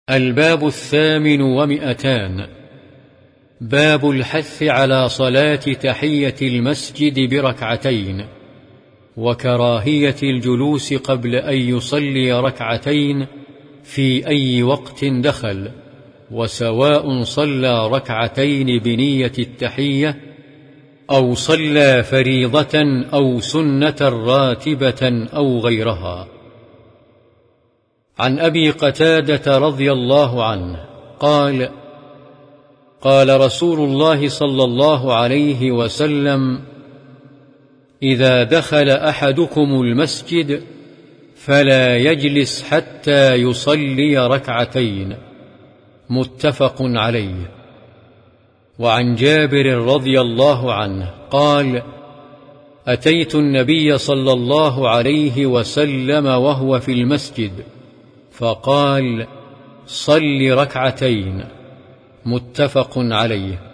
الباب 800. باب الحث على صلاة تحية المسجد بركعتين، وكراهية الجلوس قبل أن يصلي ركعتين في أي وقت دخل، وسواء صلى ركعتين بنية التحية أو صلى فريضة أو سنة راتبة أو غيرها. عن أبي قتادة رضي الله عنه قال: قال رسول الله صلى الله عليه وسلم: إذا دخل أحدكم المسجد فلا يجلس حتى يصلي ركعتين. متفق عليه. وعن جابر رضي الله عنه قال: أتيت النبي صلى الله عليه وسلم وهو في المسجد فقال: صل ركعتين. متفق عليه.